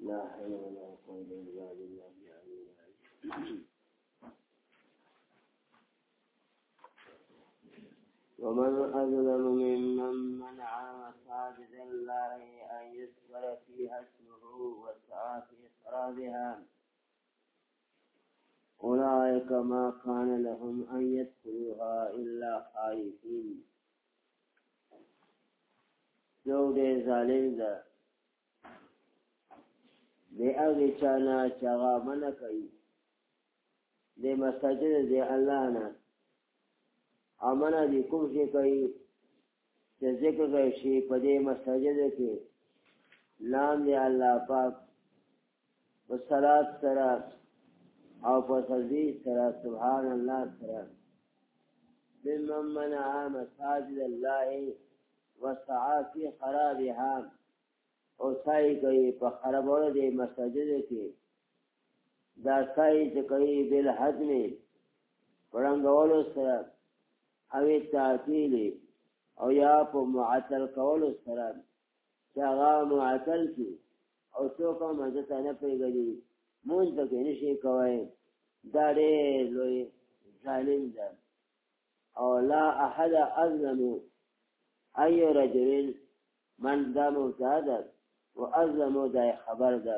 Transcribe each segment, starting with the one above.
لا حول ولا قوة إلا بالله العلي العظيم. ومن أظلم ممن منع مساجد الله أن يذكر فيها اسمه وسعى في خرابها أولئك ما كان لهم أن يدخلوها إلا خائفين. جو دے ظالم دا دے اغی چانا چاغا منع کئی دے مساجد دے اللہ نا امنا دی کم شی کئی چه ذکر کئی شی پدے مساجد کے نام دے اللہ پاک و صلاة سرا او پسزیز سرا سبحان اللہ سرا ممن منع مساجد اللہ وسعى في خرابها او سعی کوي په خرابولو د مساجد کې دا سعی چې کوي بالحزم پړنګولو سره او تعطیل او یا په معطل کولو سره چې هغه معطل شي او څوک هم ځته نه پیږي مونږ ته نشي کوي دا ډېر لوی ظالم ده او لا احد اظلم أي رجل من دا مبتدا وأظلم دا خبر دا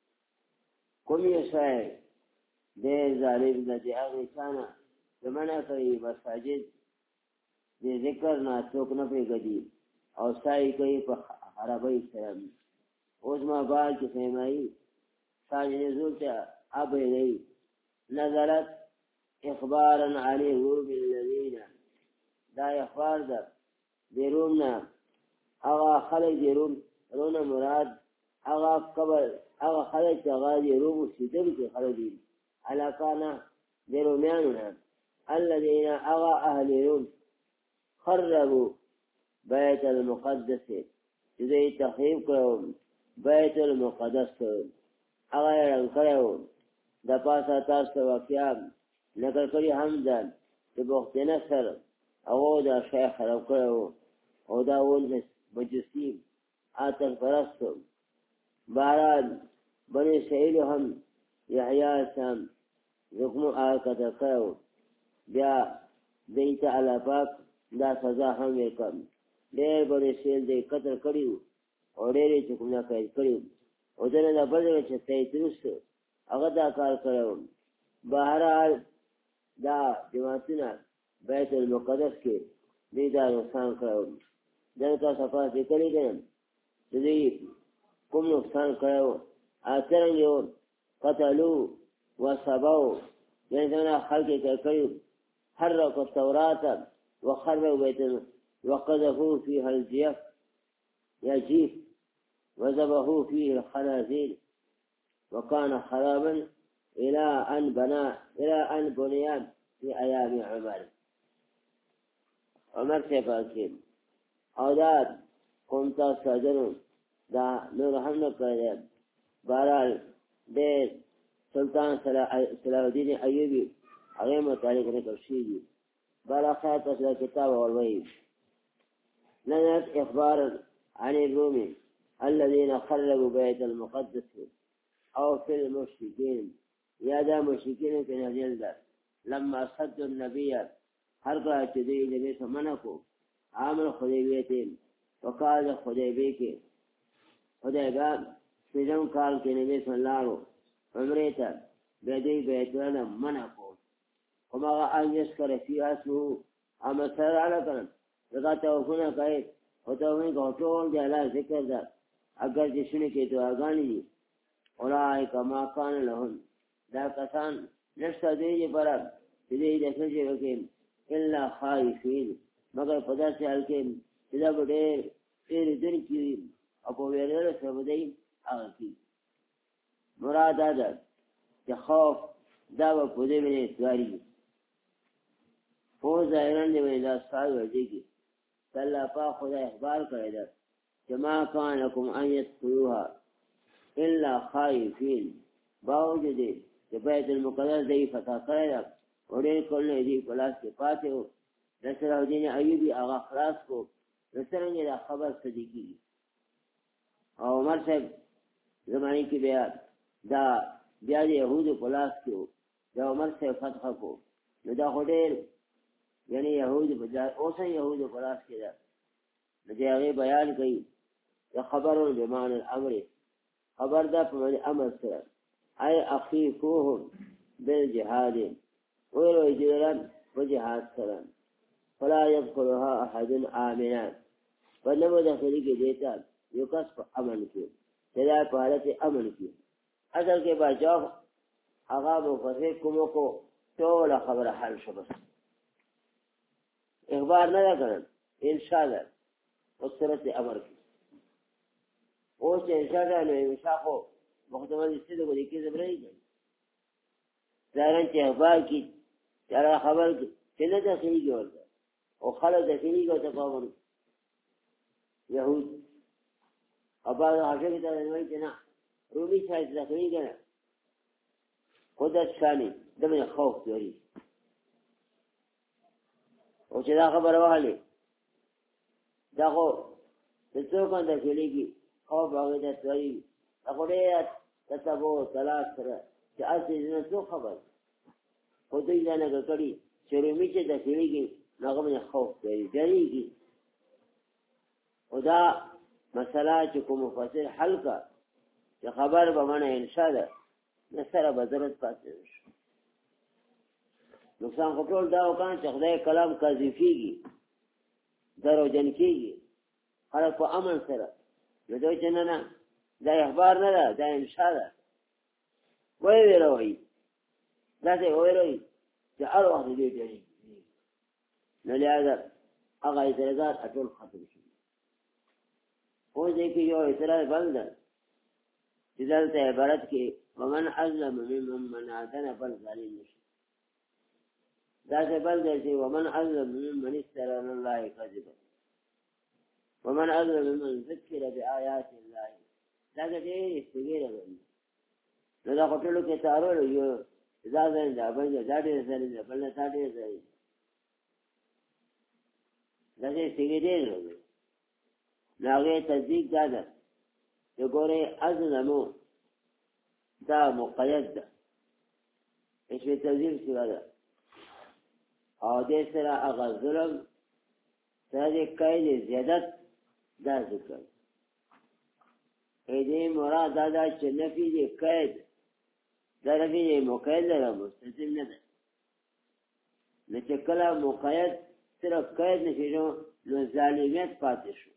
كم يسعي دي ظالم دا دي أغي كان زمانا كي مساجد دي ذكرنا توقنا في قديم أو سعي كي فحربي السلام وزما بعد كفهمائي ساجد نزولتا أبي لي نزلت إخبارا عن الروم الذين دا إخبار دا دی رومنا اغا خلق دی رومنا مراد اغا قبل اغا خلق اغا دی روم سیدل کی خلق دی علاقانا دی رومیانونا الذین اغا اهل روم خربوا بیت المقدس جدی تخریب کرو بیت المقدس اغا ایران کرو دا پاسا تاست واقعام نکل کری حمدان دی بخت نصر او دا شیخ خراب کرو او دا ولس مجسیم آتش پرستو باران بنی اسرائیل هم یحیی سام زخمو آکت کرو بیا دیتا علا پاک دا سزا هم وکم دیر بنی اسرائیل دی قتل کریو او دیری چکمنا قید کریو او دن دا بدر چه تیتروستو اگر دا کار کرو بہرحال دا جماعتنا بیت المقدس کے دیدہ نقصان کرو دن کا صفحہ ذکری دن جدی کم نقصان کرو آترنگیو قتلو و سباو یعنی زمنا خلقی کرو حرق التوراة وخربوا بیت وقذفوا فيها الجيف يجيف وذبحوا فيه الخنازير وكان خرابا إلى أن بنيان في أيام عمر سے پاکیم اوداد قومتا ساجرون دا نور حمد کردے بہرحال دے سلطان صلاح الدین ایوبی اغیر متعلق نکر شیدی بہرحال خیات اصلا کتاب والوئی لنت اخبار عن الرومی الذين خربوا بيت المقدس او في المشركين یا دا مشرکین کے نزل دا لما صد النبی ہر کا چدی نبی سے منع کو عامل خدیبیتین وقال خدیبی کے خدیبہ سجن کال کے نبی صلی اللہ علیہ عمریتا بیدی بیتوانا منع کو وما ان يذكر في اسمه اما سر علا کرن لگا توفنا کہے توفنا کا حطول دے اللہ ذکر دا اگر جسنے کے تو آگانی دی اولئک ما کان لهم دا کسان نشتا دیجی پرد دیجی دسنجی وکیم الا خائفین مگر پدا سے حلکیم جدا بڑیر تیر دن کی اپو ویرر سبدیم آغا کی مراد آدھر کہ خوف داو پودے میں اتواری فوز ظاہران دے میں دا سائی وردی کی اللہ پاک خدا اخبار کرے دا کہ ما کان لکم ان یدخلوها الا خائفین باوجود کہ بیت المقدس دی فتح کرے دا اور ایک کرنے دی پلاس کے پاتے ہو نصر الدین ایوبی آغا خلاص کو نصرنگی دا خبر صدیقی اور عمر صاحب زمانی کې بیا د یهودو په لاس کې و د عمر صاحب فتح کو نو دا خو ډېر یعنی یهودو اوس یهودو په لاس کې ده نو د هغې بیان کوي د خبرون بمعنى الامر خبر ده په معنی امر سره ای اخیفوهم بالجهاد ویلو جیران په جهاد سره فلا يدخلها احد آمنا فنمو داخلی کې دیتا یو کس په امن کې دا په حالت امن کې اصل کې بچاو هغه مفسر کومو کو ټول خبره حل شو بس اخبار نه کړل ان شاء الله او صورت امر کې او چې ان شاء الله نو شاخو مخدمه دې څه د کې زبرې دي ځان چې اخبار کې چا خبر کې نه داخلي ورته او خلک داخلي ورته کوم يهود ابا هغه ته وایي چې نه رومي شاید داخلي کنه خودت ثاني دمه خوف لري او چې دا خبره وهلې دا خو څه کوم داخليږي خوف هغه ته وایي هغه دې تاسو طلاق سره چې اصلي نه څه خبر خو دې نه کړی چې رومي چې داخليږي هغه من خوف لري جریږي او دا مسله چې کوم مفسر حل کا چې خبر به معنی انشاء ده نسره بذرت پاتې شي نقصان خپل دا وکړي چې خدای کلام قذفيږي درو جن کیږي خلک په امن سره نو دوی چې نه دا اخبار نه ده دا انشاء ده وای ویروي دا څه ویروي چې هر وخت دې دی نه لږه هغه اعتراضات ټول ختم شي او دې کې یو اعتراض بل ده چې دلته عبارت کې ومن ازلم ممن منعتن بل ظالم نشي دا څه بل ده چې ومن ازلم ممن استرى الله كذبا ومن ازلم ممن ذكر بآيات الله دا دې استګیره ده نو دا خپلو کې تارو یو دا ځای دا باندې دا دې ځای دا بل نه تا دې ځای دا دې استګیره ده ناغه تصدیق داده چې ګوره ازلمو دا مقید ده چې تصدیق شوی ده او دې سره هغه ظلم سره کایل زیادت دا ذکر دې مراد دا چې نفي دې قید دا نفي دې مقید ده مستلزم نه ده نه چې کله مقید صرف قید نشي نو ظالمیت پاتې شو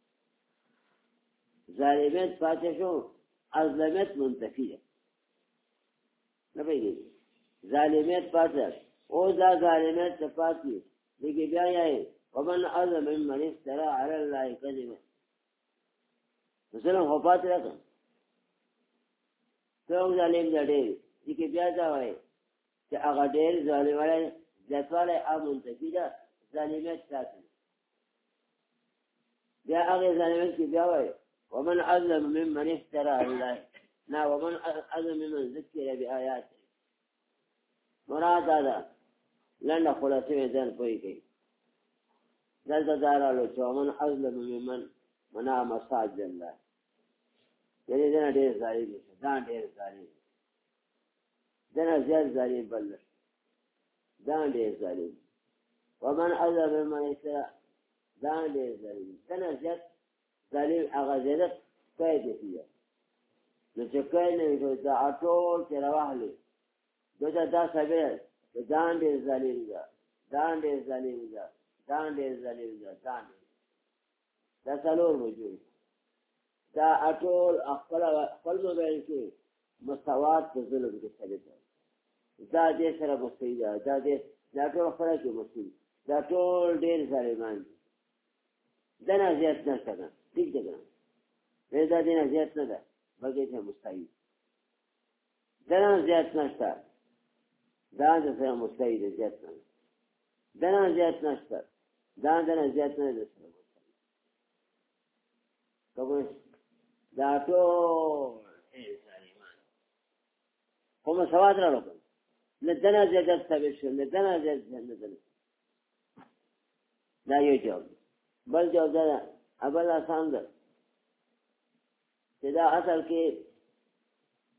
ظالمیت پاتې شو ازلمیت منتفی ده نه پیږي ظالمیت پاتې او دا ظالمیت پاتې دغه بیا یې ومن ازلم ممن افترى على الله كذبا مثلا هو پاتې راځه څو ظالم دې دغه بیا دا وایي چې هغه ډېر ظالم وایي ځکه منتفی ده ظالمیت پاتې بیا هغه ظالمیت کې بیا وایي ومن أظلم ممن افترى على الله ومن أظلم ممن ذكر بآياته مراد هذا لن خلاصه ذن کوئی گئی دلتا دارالو چه ومن أظلم ممن منع مساجد الله یعنی دنا ډیر ظالم دي دا ډیر ظالم دنا زیات ظالم بل دا ډیر ظالم ومن أظلم ممن افترى دا ډیر ظالم دنا زیات ظالم هغه زیادت قید دی نو چې قید نه دا اټول چې راوهلې دا سبب ځان دې ظالم ده ځان دې ظالم ده ځان دې ظالم ده ځان دا څلور وجود دا اټول خپل موبایل کې مساوات په ظلم کې ثابت دا دې سره مستوي دا دې دا ټول خپل کې مستوي دا ټول ډېر ظالمان دي دنا زیات نه څنګه ٹھیک ده دا دینه زیات نه ده بلکې څه مستوي دنا زیات نشته دا څه مستوي ده زیات نه دنا زیات نشته دا دنا زیات نه ده کوم دا ټول ظالمان کوم سواد را لګل نه دنا زیات ثابت شو نه دنا زیات نه ده دا یو جواب بل جواب ده ابل آسان ده چې دا اصل کې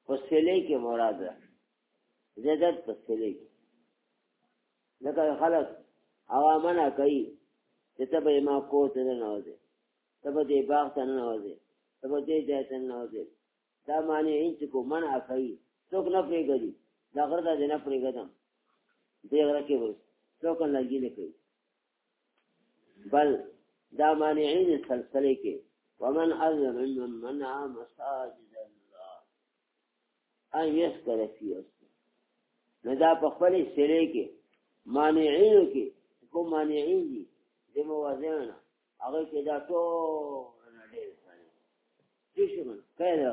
فصلې کې مراد ده زیادت فصلې کې لکه خلک هغه منع کوي چې ته به ما کور ته نه وځې ته به دې باغ ته نه وځې ته به دې ځای ته نه وځې دا معنی چې کو منع کوي څوک نه پرېږدي دا غره ته دې نه پرېږدم دې غره کې به څوک لګي نه کوي بل دا مانعین سلسلې کې ومن أظلم ممن منع مساجد الله ان يذكر فيه اسمه نو دا په خپلې سلې کې مانعینو کې کوم مانعین دي د موازنه هغه کې دا ټول نه ډېر څه شي من کله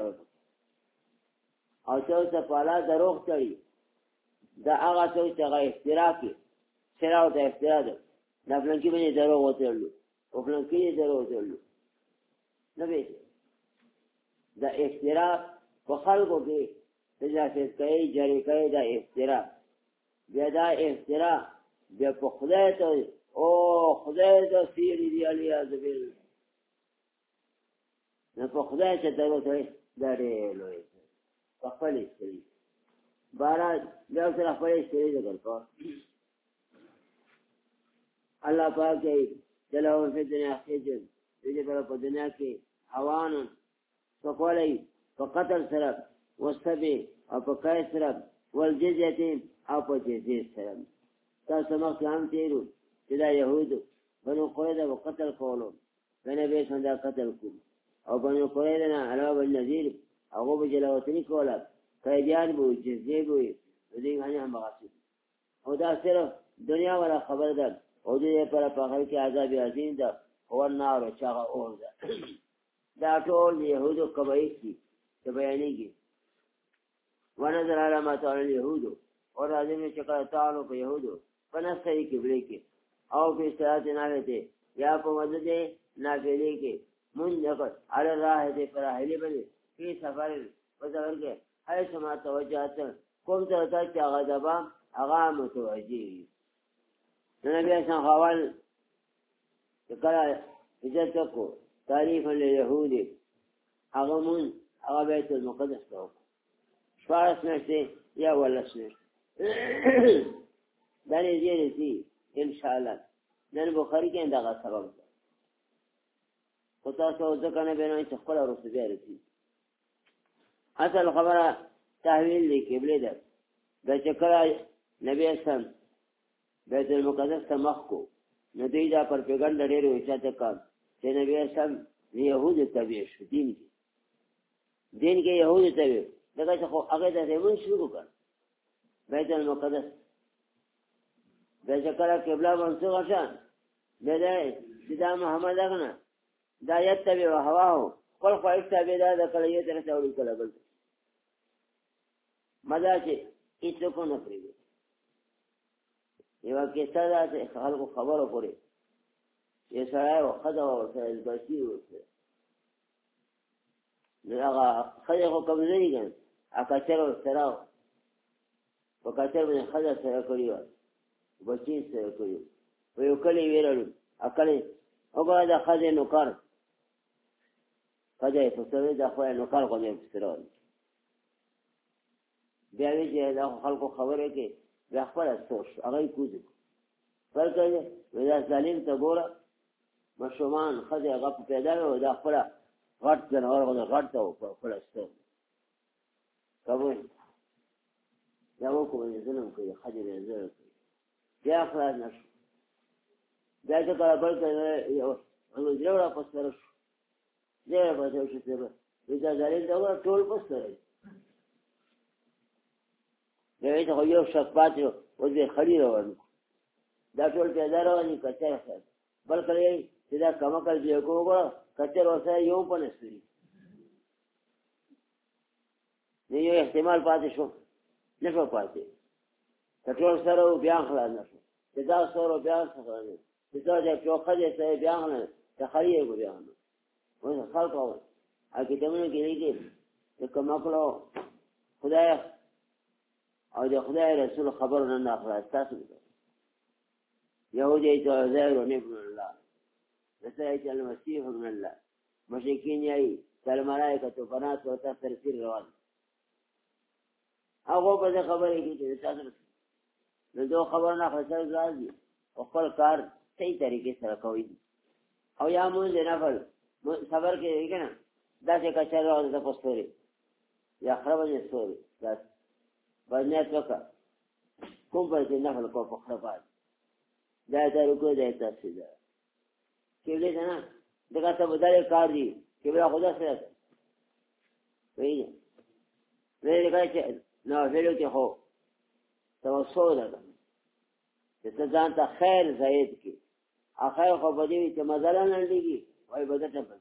او څو پالا دروغ تړي دا هغه څو چې هغه افترا کې سراو ته افترا ده دا فلانکی باندې دروغ وتړلو او فلانکی دروغ وتړلو نه وي دا افترا په خلکو کې تجاسس کوي جری کوي دا افترا بیا دا افترا بیا په خدای ته او خدای ته سیری دی علی عزبیل نه په خدای ته دروغ کوي دا ډېر لوی په خپل سری بارا بیا سره خپل سری ذکر کو الله پاک چلو په دنیا کې دې په دنیا کې حوان فقولي فقتل سرب والسبي او په کای سرب والجزيه او په جزيه سرب تاسو مخ هم تیرو چې دا يهودو بنو قريظه وقتل کولو بنه به څنګه قتل کو او بنو قريظه نه علاوه النذير هغه به جلاوطنی کوله قیدیان بو جزيه بو دې غني هم بغاسي او دا صرف دنیا ولا خبر ده او دې پر په هغه کې عذاب عظیم ده او النار چاغه اور ده دا ټول يهودو قبایل دي چې بیانېږي ونظر علامات اليهود اور راځي چې کله تعالو په يهودو پنځه کې بریکي او په ساعت نه لته یا په مدد نافلې کې منځ على راه دې پر اهلي بني په سفر وځور کې هر سما توجهات کوم ځای ته چې هغه دبا هغه متوجي نبی اسلام حوال کله عزت کو تعریف اليهود هغه مون هغه بیت المقدس ته شپارس میاشتې یا ولس میاشتې دا نه دی ان شاء الله نن بخاری کې دغه سبب ده خو تاسو ځکه نه بینئ چې خپل ورسې بیا رسي اصل خبره تحویل دی قبله ده د چکر نبی اسلام بیت المقدس ته مخ کو نتیجه پر پیغمبر ډېر وچاته کار چې نبی اسلام يهود تبع شو دین کې يهود تبع دغه خو هغه د زمون شروع کړ بیت المقدس د چکر قبله منسوخ شان دغه سیدا محمد اغنا دا یتبع هواو خپل خو ایتبع دا کله یې تر څو وړي کله بل مزه چې هیڅ کو نه پریږي یو کې ستاسو خلکو خبرو پورې یې سره او خدا او سره بچي وته دغه خلکو کمزوري ګان اکثر سره په کثر باندې خدا سره کوي بچي سره کوي یو کلی ویرلو اکل او دا خدای نو کار خدای په سره دا خو نو کار کوي سره بیا وی چې دا خلکو خبره کې بیا خپل سوچ هغه کوزي ورته ودا ظالم ته ګوره مشومان خدای غپ پیدا و دا خپل غټ جنور غټ ته خپل ستو کوي دا وکړي ظلم کوي خدای دې زړه بیا خلاص نشو دا چې کله بل ته یو جوړه پسره شو دې په څه شي ته دا ظالم دا ټول پسره دې ته یو شپات او دې خلی روان دا ټول پیدا رواني کچا خیر بل کله چې دا کما کړ دی کوو کچا ورسره یو پنځري نه یو احتمال پاتې شو نه شو پاتې ټول سره بیا خلاص نشو دا سره بیا څنګه نه دا چې په خدای سره بیا نه تخریه کو بیا نه وای خلکو هغه دمنه کې نه کې کما کړو خدای او د خدای رسول خبر نه اخلاص تاسو يهودي عزير ابن الله نسيت المسيح ابن الله مشركين يأي كالملائكة بنات وتفسير روان هغه په دې خبرې کې چې تاسو نو دوه خبر نه خسر راځي او خپل کار صحیح طریقې سره کوي او یا مونږ نه فل صبر کې کنه دا چې کچره او د پستوري یا خراب نه ستوري دا باندې څوکا کوم په دې نه فل کو په خراب دا ته رکو دی تاسو دا کېږي نه دغه ته بدل کار دی چې بلا خدا سره وایي نه لګای چې نو ویلو کې هو توسل ده چې ته ځان ته خیر زید کی اخر خو بدی چې مزل نه لګي وای بدته په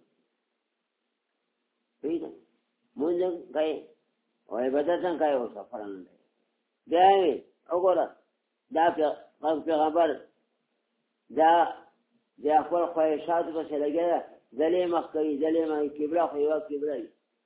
وایي مونږ غي وای بدته کای او سفر نه دی وګوره دا پیغمبر دا خپل خواهشات په سره لګي ذلې مخکې ذلې ما کبرا خو یو کبرا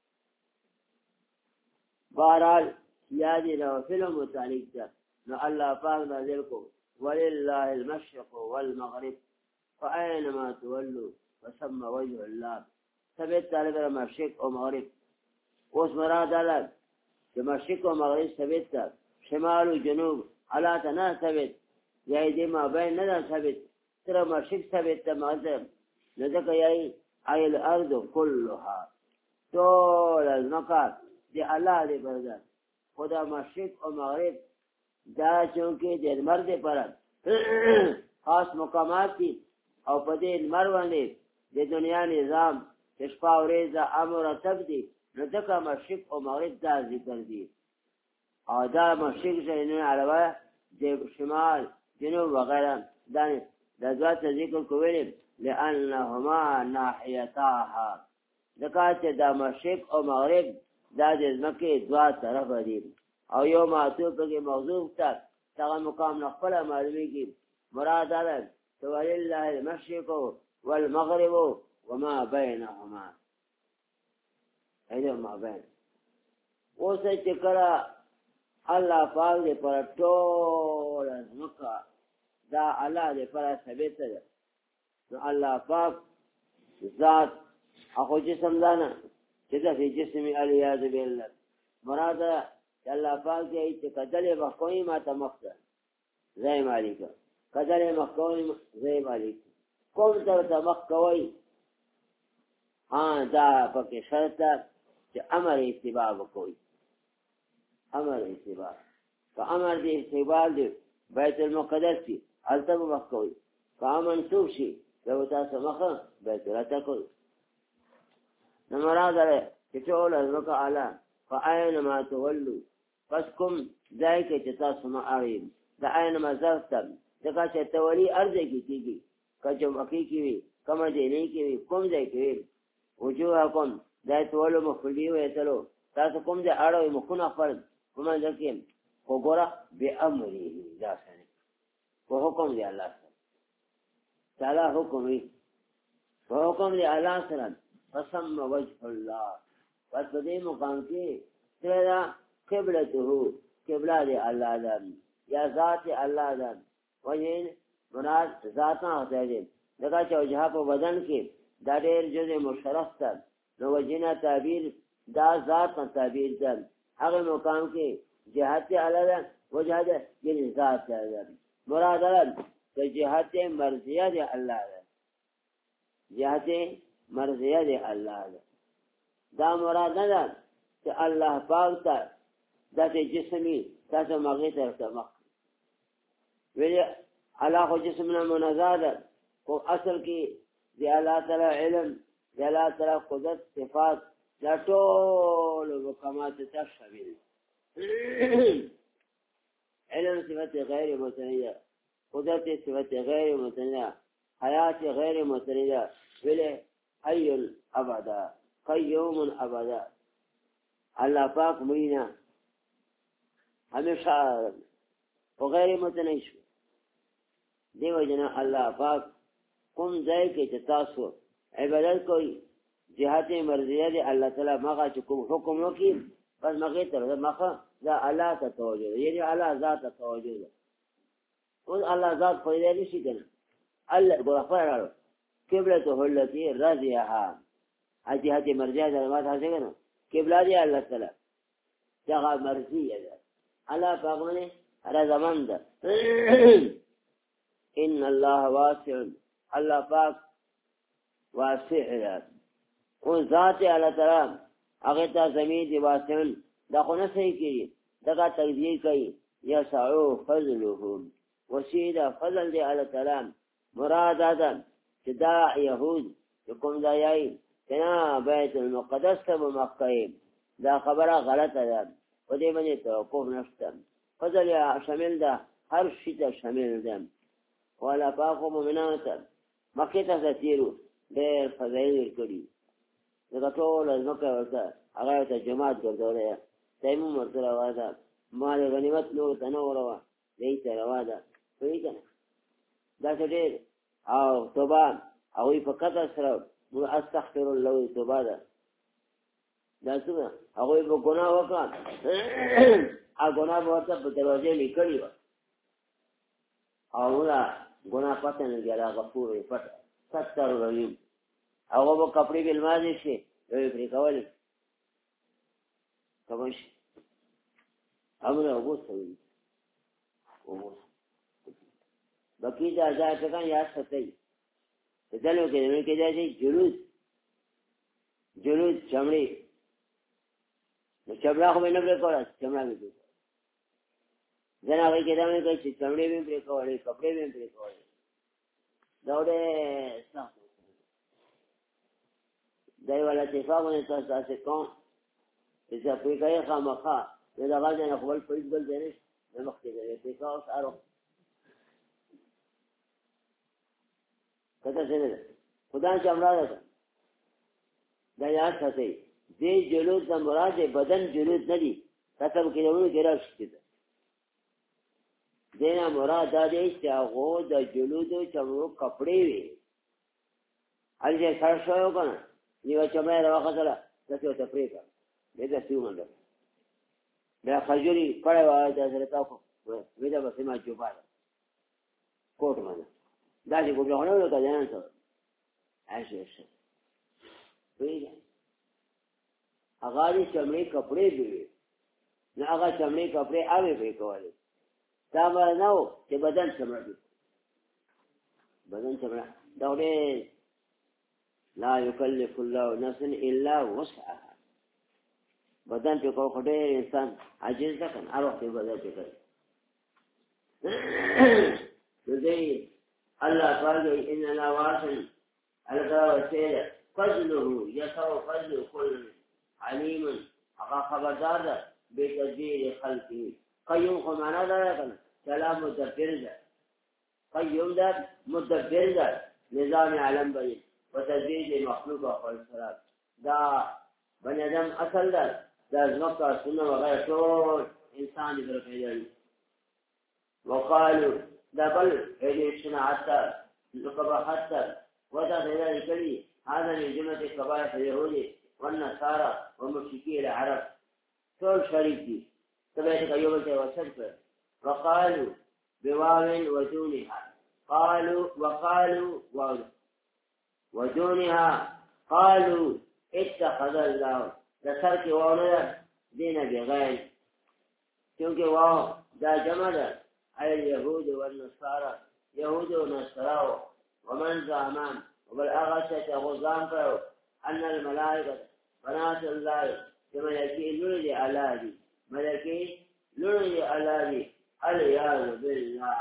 بہرحال یادی لو فلم متعلق تھا نو اللہ پاک نازل کو وللہ المشرق والمغرب فأینما تولوا فثم وجه اللہ ثبت طالب مشرق و مغرب اس مراد علم کہ مشرق و مغرب ثبت تھا شمال و جنوب علا تنا ثبت یہی دی ما بین ندا ثبت ترى مشرق ثبت تھا مغرب نذکر یہی ای الارض کلها طول المقام دی اللہ دے بردار خدا مشرق و مغرب دا چونکہ دی مرد پر خاص مقامات تھی او پدے مروندے دی دنیا نظام تشپا و ریزا امر تب دی ندکا مشرق و مغرب دا ذکر دی او دا مشرق سے انہوں علاوہ دی شمال جنوب وغیرہ دانے دا دوات ذکر کوئلیم لئنہما ناحیتاها دکاچہ دا مشرق و مغرب دا د ځمکې دوه طرفه دي او یو معطوف پکې موضوع تا هغه مقام نخپل معلومیږي مراد ده ولله المشرق والمغرب وما بينهما ایدو ما بین اوس چې کله الله پاک دې پر ټول ځمکه دا الله دې پر ثابت ده نو الله پاک ذات هغه جسم دانه جدا فی جسم الیاذ بالله مراد الله پاک دې چې کدلې مخکوي ما ته مخته زای مالک کدلې مخکوي زای مالک کوم ته مخکوي ها دا پکې شرط چې امر اتباع وکوي امر اتباع فامر دې اتباع دې بیت المقدس کې التم مخکوي فامن توشي لو تاسو مخه بیت الله تکوي نمراد ہے کہ چول ازمکا علا فآئینما تولو پس کم ذائقہ چتا سما آریم دا آئینما ظرفتم دکا چه تولی ارزے کی گی کچم اکی کیوی کم دینی کیوی کم دے کیوی وجوہ کم دائی تولو مخفلی ہوئے تلو تاسو کم دے آڑوی مخون اخفرد کمان دکیم کو گورا بے امری دا سنے کو حکم دے اللہ سن تعالی حکمی کو حکم دے اللہ سن فسم وجه اللہ پس بدے مقام کے تیرا قبلتہو قبلہ دے اللہ دن یا ذات اللہ دن وجہن مراد ذاتاں ہوتا ہے لگا چاہو جہاں پہ بدن کے دا دیر جز مشرف تن نو وجہنا تعبیر دا ذات تعبیر دن اگر مقام کے جہت اللہ دن وجہ دے یعنی ذات دن مراد دن کہ جہت مرضیہ دے اللہ دن جہت مرضیہ دے اللہ دے دا مراد نہ دا کہ اللہ پاک تا دا تے جسمی تا تے مغی طرف مخ ویلی اللہ کو جسمنا منازع دا کو اصل کی دی اللہ تعالی علم دی اللہ تعالی قدرت صفات دا طول وقامات تا شامل علم صفت غیر متنیہ قدرت صفت غیر متنیہ حیات غیر متنیہ ویلی حی الابدا قیوم ابدا اللہ پاک مہینہ ہمیشہ وغیر متنیش دیو جنا اللہ پاک کم ذائق تاسو عبادت کوئی جہات مرضیہ دے اللہ تعالی مغا چکم حکم وکی بس مغی طرف مخا دا اللہ تا توجہ یعنی اللہ ذات تا توجہ اور اللہ ذات خویدہ نشی کنا اللہ گوڑا فرارو قبلته التي رضيها جهة مرضية ما تحسن قبلة دي الله تعالى جهة مرضية الله پاک باندې رضامند ان الله واسع الله پاک واسع دی او ذات الله تعالی هغه ته زمين دی واسع دا خو نه صحیح کیږي دا تجزیه کوي یسعو فضلهم وسیله فضل دی الله تعالی مراد ده چې دا يهود کوم ځای کنا بیت المقدس ته مکه دا خبره غلطه ده و دې باندې توقف نشته فضل شامل ده هر شي ته شامل ده ولا پاک مؤمنان ته مکه ته تیرو ډېر فضایل کړي دا ټول ځکه ورته هغه ته جماعت ګرځولې تیمم ورته راوړه ما د غنیمت نور تنور وا دې ته راوړه وایي کنه دا ډېر او توبه او په کته سره استغفر الله توبه ده دا څنګه هغه په ګناه وکړ ا ګناه ورته په دروازه لیکلی و او لا ګناه پته نه ګرا غفور پټ ستر رحیم هغه په کپڑے بل مازه شي دوی پرې کولې کومش امره وګورئ باقی دا ځای څنګه یاد ساتي دلو کې نو کې دا جلوس چمړي نو چمړا خو نه پرې کوله چمړا مې دي ځنه هغه کې دا مې کوي چې چمړي مې پرې کولې کپڑے مې پرې کولې دا وړه څه دای ولا اتفاقونه تاسو کوم چې په کوي خامخا دا غاځي نه خپل په بل دی نه مخکې دی اتفاق سره کته څنګه خدای چې امر راځي دا یاد ساتي دې جلوس د مراد بدن جلوس نه دي تاسو کې ورو کې راځي دینه مراد دې چې هغه د جلوس او چمړو کپڑے وي اړې سره شو کنه نیو چمړې راوخته دته ته پریکا دې د سیمه دا خجوري کړه وای دا سره تاسو وې دا به ما جوړه کوټ باندې دا چې کوم نه وکړ نه څه اشه ویل هغه دې چمړې کپڑے دی نه هغه چمړې کپڑے اوی به کولې دا نه و چې بدن چمړې دا ډېر لا يكلف الله نفسا الا وسعها بدن په کوم ډېر انسان عاجز ده کنه هر وخت بدل کوي دې الله قال اننا واصل الغا وسيله فضله يسوع فضل كل عليم هغه خبردار ده بتدبير خلقه قيوم خو معنا ده کنه کلام مدبر ده قيوم ده مدبر ده نظام عالم باندې وتدبير مخلوق او خلق دا بني ادم اصل ده دا ځمکه سنه وغيره ټول انسان دې پیدا وقالوا دا بل هذه صناعت لقب حتى ودا ذلك الكلي هذا من جملة قبائل اليهود والنصارى ومشركي العرب كل شريكي تبعت يوم وسلف وقالوا بواو ودونها وقالوا ودونها قالوا اتخذ الله لسرك واونا دين بغير كيونكي واو دا جمع أي اليهود والنصارى يهود ونصارى ومن زعمان وبالأغشة غزام فيه أن الملائكة بنات الله كملكي لولي ألادي ملكي لولي ألادي العياذ بالله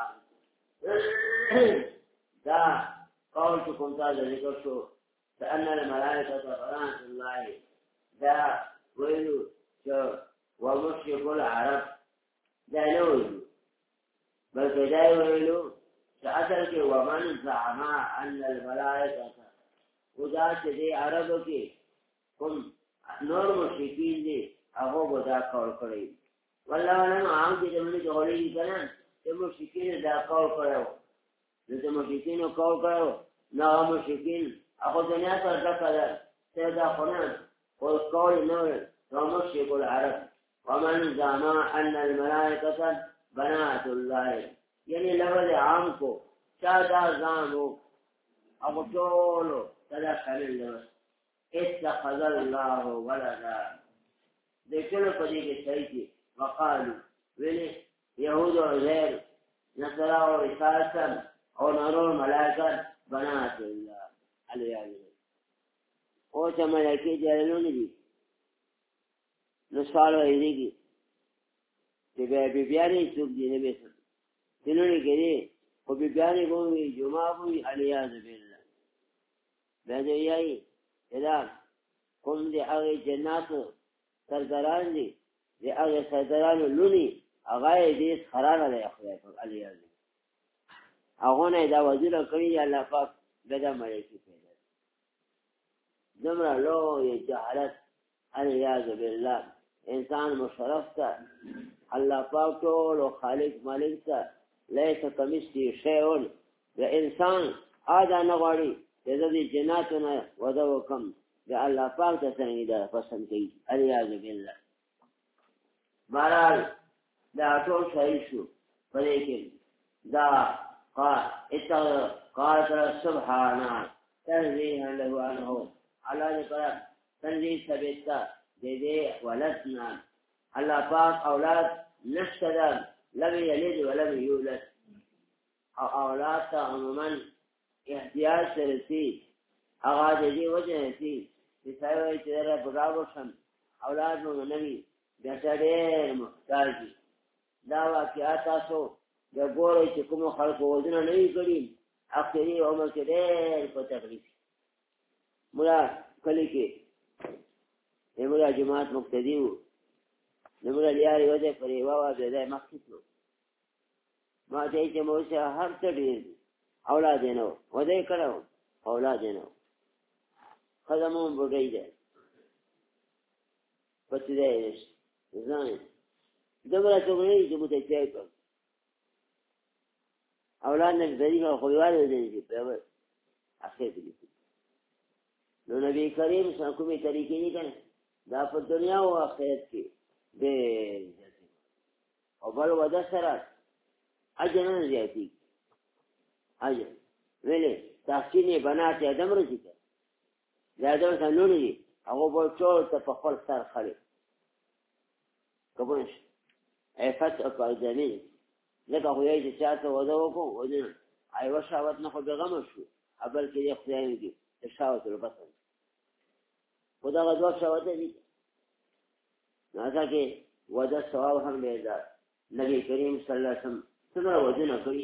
دا قولتكم هذا ذكرته فأن الملائكة بنات الله دا ويلو ومشرك العرب دا نويلو بل كداي ويلو سأترك ومن زعم أن الملائكة وذات دي عربك كم نور مشركين دي أهو بدا قول قريب والله لما عام دي دمني دولي كنان المشركين دا قول قريب لذا مشركين قول قريب نا مشركين أخو دنيا تردك سيدا خنان والقول نور ومشرك العرب ومن زعم أن الملائكة بنات الله يعني لفظ عام کو شادا زامو ابو طولو تدا شامل لفظ اتخذ الله ولدا دیکھلو پدی کے صحیح کی وقالو ویلي یهود او عزیر نصارا او عیسی او نور ملائکه بنات الله علیه او چې ملائکې جوړونه دي نو سوال وایي چې بیانې څوک دي نه به تنونی کړي خو بیانې کوي جمعه کوي علیه بالله دا دی دا کوم دي هغه جنات سرداران دي د هغه سردارانو لونی هغه دې خرانه دی خدای په علیه هغه نه دا وزیر کړی الله پاک دغه ملائکې پیدا دمرا لو جهالت علیه بالله انسان مشرف تا الله پاک ټول خالق مالک تا لیس کمثله شیء د انسان ادا نه غواړي د جناتونه ودو کم د الله پاک ته څنګه دا پسند کوي الیاذ بالله بهرحال دا ټول صحیح شو پدې کې دا قال سبحانه تنزیها له عنه الله دې تنزیه ثبتا دې ولدنا الله پاک اولاد نشته لم يلد ولم يولد او اولاد ته عموما احتیاج سرسی اغاز دې وجه سي چې سایوي چې را برابر شم اولاد نو نوي بهتره محتاج دا واقعات تاسو د ګورې چې کوم خلکو وزن نه وي کړی اخري عمر کې ډېر په تکلیف مولا کلی کې مولا جماعت مقتدی وو مولا لیاري وځي پرې واوا دې مخکې ما ته چې موسی هر څه ډېر اولاد نه وځي کړو اولاد نه خدامون بډای دی پاتې دی ځان دغه څنګه چې مو ته چای کړ اولاد نه ذریعہ خویواله دي په اخر کې نو نبی کریم څنګه کومې طریقې نه کنه دا په دنیا او آخرت کې دې او بل ودا سره اجر نه زیاتی اجر ویلې تحسین بنات ادم رځي دا ادم څنګه دي هغه په ټول ته په خپل سر خړې کومش افت او قاعده لکه خو یې چې چاته ودا وکړو ودی ایو شاوت نه خو دغه شو ابل کې خدای دې شاوت البصر خدا غوا شاوت دې ناځه کې ودا ثواب هم دی نبی کریم صلی الله علیه وسلم څنګه وجنه کوي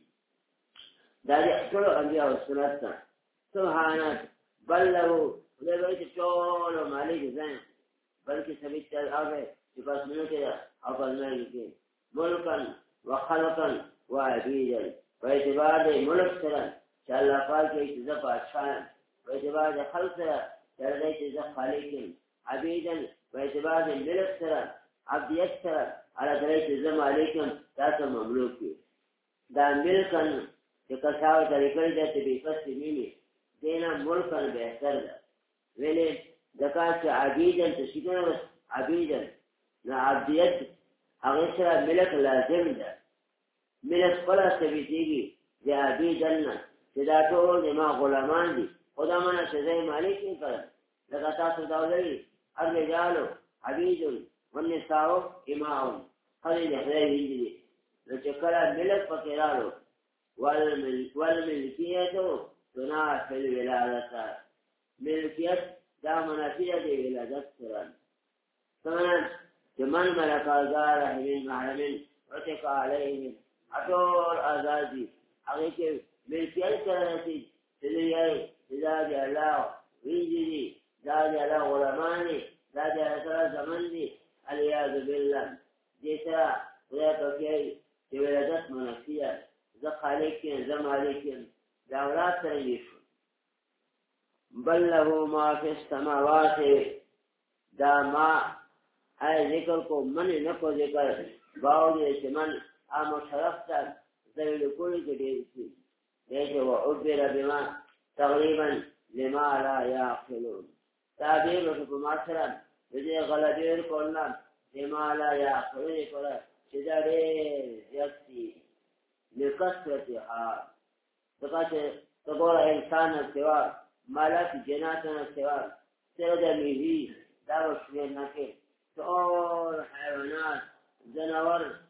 دا دې ټول انبیاء او سنت سبحانه بل له دې ټول مالک ځان بلکې سبي تل هغه چې بس نه کې او بل نه کې ملکن وخلقا وعبيدا فاعتبار ملک سره چې الله پاک یې عزت پاشان فاعتبار خلق سره چې عزت خالق عبيدا فاعتبار ملک سره عبدیت سره على درجه زم علیکم تاسو مملوک دا ملکن چې کساو طریقې دې ته به پس نیمه دینا ملکن بهتر ده ویلې دکا چې عبیدن تشکر عبیدن نا عبدیت هغه سره ملک لازم ده ملک خلا سویتیږي د عبیدن چې دا ټول ما غلامان دي خدا مانه سزا مالک نه کړ لکه تاسو دا ولري الرجال عبید والنساء اماء خلي خدای دې نو چې کله ملک پکې راړو والملکیت تنافي الولادت ملکیت دا منافیه دی ولادت سره ثمن من ملک ازار رحمین محرمین وتقا علیهم اطول ازادی هغه کې ملکیت سره نشي چې دا دی الله ویجی دا دی الله علمانی دا دی الله زمان دی الیاذ بالله دې سره خدای په چې ولادت منافیه ذ خالق ذ مالک دا اولاد سره نشو بل له ما فی السماوات دا ما ای ذکر کو من نه کو ذکر باوی چې من امر شرف ته ذل کولی کې دی دغه او عبر بما تقریبا لما لا يعقلون تعبیر په معاصره دې غلطیر کولنا لما لا يعقلون کړه چې دا دې یختي لکثرتها دغه تقول انسان سوا مالک جناتنا سوا سره میوي دا وشوي نه کې ټول حیوانات جناور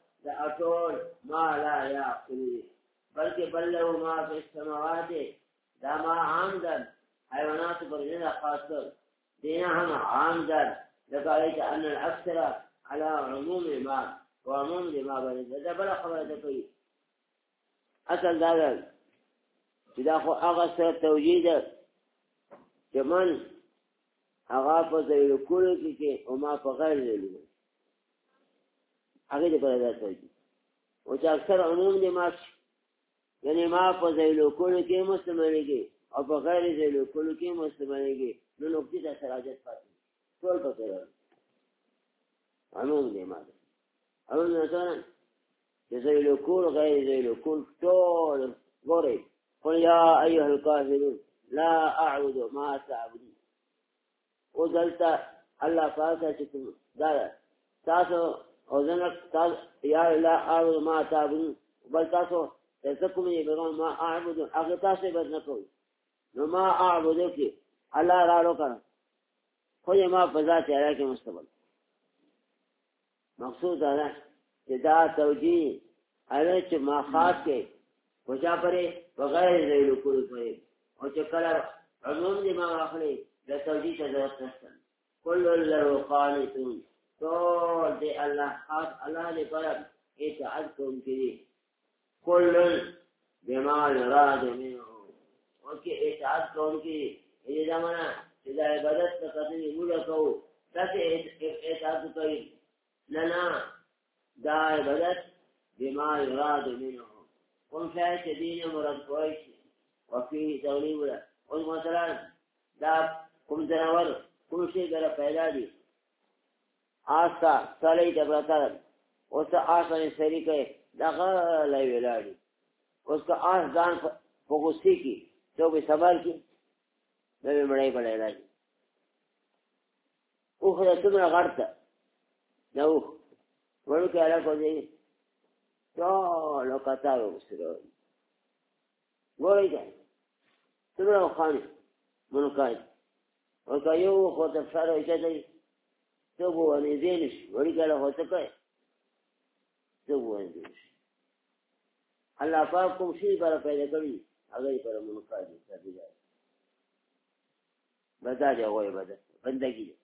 بل له ما في السماوات دا ما عام در حیوانات پر زیادہ خاص کر دینا ہم عام در لکالت ان الاکثر على عموم ما وعموم ما بنید دا بلا خبر دا کوئی اصل دا در چدا خو اغسر توجید کہ من اغا پا زیلو کلو کی کہ وما پا غیر زیلو اگه دا پر دا توجید وچا اکثر عموم دی ما یعنی ما پا زیلو کلو کی مستمنی کی اور بغیر زیلو کلو کی مستمنی کی نو نقطی تا سراجت پاتی طول پا کرو عموم دی ما دا عموم دی مثلا زیلو کل غیر زیلو کل طول غوری قل یا ایوہ الکافرون لا اعبد ما تعبدون او دلتا اللہ پاکا چکم دادا تاسو او زنک یا لا اعبد ما تعبدون بل تاسو تزکم یہ بگم ما اعبدون اگر تاسو بد نکو نو ما اعبدو کی اللہ رالو کرا خود ما فضا تیرا کے مستقبل مقصود ہے کہ دا توجیہ علیہ چھ ما خاص کے وچا پرے بغیر ذیلو کلو پرے وچا کلر عموم دی ما اخلی دا توجیہ تضرط نستن کل اللہ قانتون طول دے اللہ خاص اللہ دے پرد اطاعت کن کری کل بما یراد منہ وکی اطاعت کن کری یہ زمانہ دا عبادت کا قتلی مولا کو تاکہ اطاعت کری لنا دا عبادت بما یراد منہ کم شاید کہ دین مرد کوئیش وفی تغلیب لہ اس مثلا دا کم زنور کم شئی در پیدا دی آستا سالی تبرتر اس کا آستا نے سری کہے دا غالی ولادی اس کا آس دان فغسی کی تو بھی سبال کی نبی مڑائی پڑے لادی اوخ دا تمنا غرطا نا اوخ ورنو کہ اللہ کو دے لو کتابو بسرون گوری جائے تمنا وخانی منکائی وکا یو خود افسارو ایچا تو بو انیزینش وڑی کالا خود تکای تو بو انیزینش اللہ پاک کم شیئی پارا پیدا کری اگری پارا منکائی دیتا دیجائے بتا جا غوی بندگی جا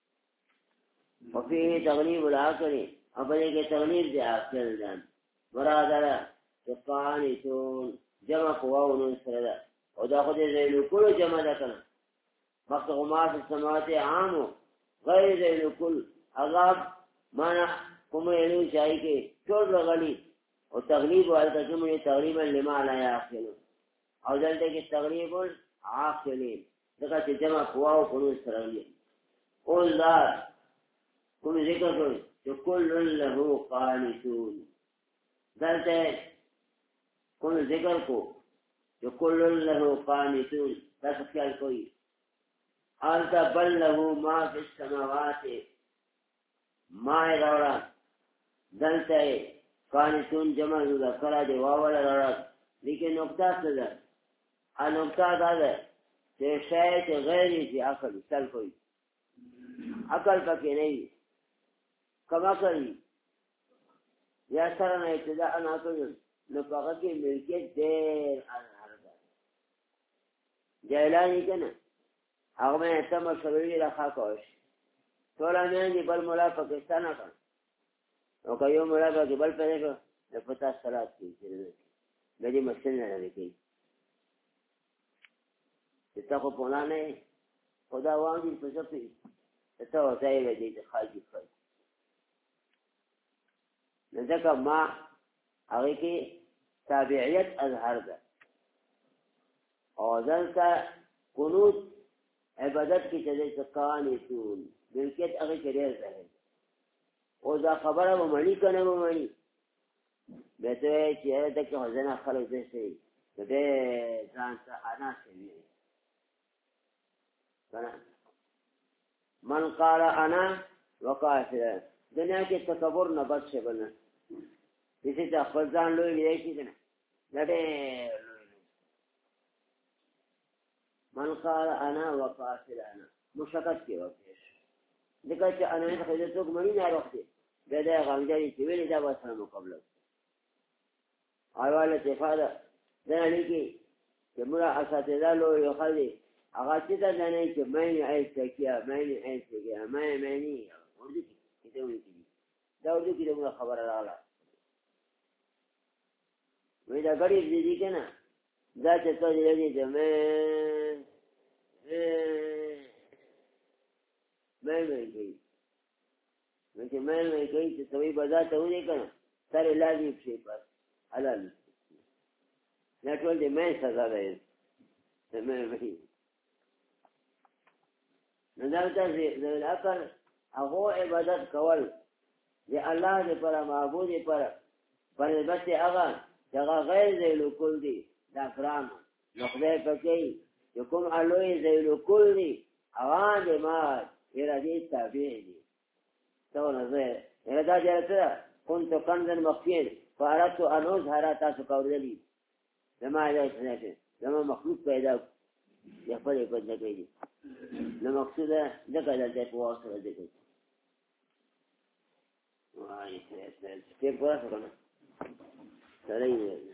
وفیه تغلیب العاقلی اپنے کے تغلیب دے عاقل دان برادرہ قانتون جمع قواون سردا او دا خود زیلو کلو جمع دا کنا وقت غماس السماوات عامو غیر زیلو کل اغاب مانا کمیلو چاہی کے چود لغلی و تغلیب والتا کمنی تغلیبا لما لا یاقلون او دلتے کہ تغلیب عاقلین دکھا چھ جمع قواو کنو سرگلی قول دار کم ذکر کوئی کہ کل لہو قانتون دلتے کن ذکر کو جو کل لہو قانتون تک خیال کوئی آلتا بل لہو ما فی السماوات ما روڑا دلتے قانتون جمع دا کرا دے واولا روڑا لیکن نقطہ صدر نقطہ دادا کہ شاید غیری سی عقل چل کوئی عقل پکے نہیں کم عقلی یا سرنا ابتداء ناکلن نفاقہ کی ملکیت دیر آنہاردہ جائلانی کنا اغمین اتمر شبیلی رخا کوش تولا مین دی بل مولا پاکستانا کن وکا یو مولا پاکی بل پیدے کن نفتا صلاة کی گجی مسل نہ رکی جتا کو پولانے خدا وان دی پسپی جتا وزائی گجی خاجی خاجی نذکر ما اگه کی تابعیت اظهر ده اوزن کا قنوت عبادت کی چیزیں قانتون ملکیت اگه چریر ده او دا خبره و منی کنه و منی بهتره چیه ده که حزن خلق دسته ده زانتا انا سویه من قال انا وقافر دنیا کے تکبر نہ بچ سے بنا کسی تا خزان لوئی لئے کی کنا لڑے من قال انا وقافل انا مشکت کی وقتش دکھا چا انا خیدتو کمانی نار وقتی بیدای غامجاری چویلی دا بسر مقبلت آیوال اتفادہ دا لیکي چې موږ اساتذه لوی خلک هغه چې دا نه چې مې ایسته کیا مې ایسته کیا مې نه ورته کیته وایي دا ورته کیته خبره راغله وې دا غړي دې کنه دا چې ته دې دې مې کوي نو چې مې کوي چې توي بازار ته ودی کنه سره لازم شي پس حلال نه ټول دې مې سزا ده مې نو دا چې د اکل هغه عبادت کول دی الله دې پر معبود پر نسبت هغه چې هغه غیر ذیل کل دی دا کرام نو خدای پکې چې کوم الوی ذیل کل دی اوان دې ما ارادي تابع دي تو نه زه اراده جرته كنت كنزا مخفيا فأردت أن أظهر تاسو قولي لما لا يسنى لما مخلوق پیدا يخبر يقول لك ايدي لما مقصوده ذكر لديك واصل لديك كيف واسقنا سليم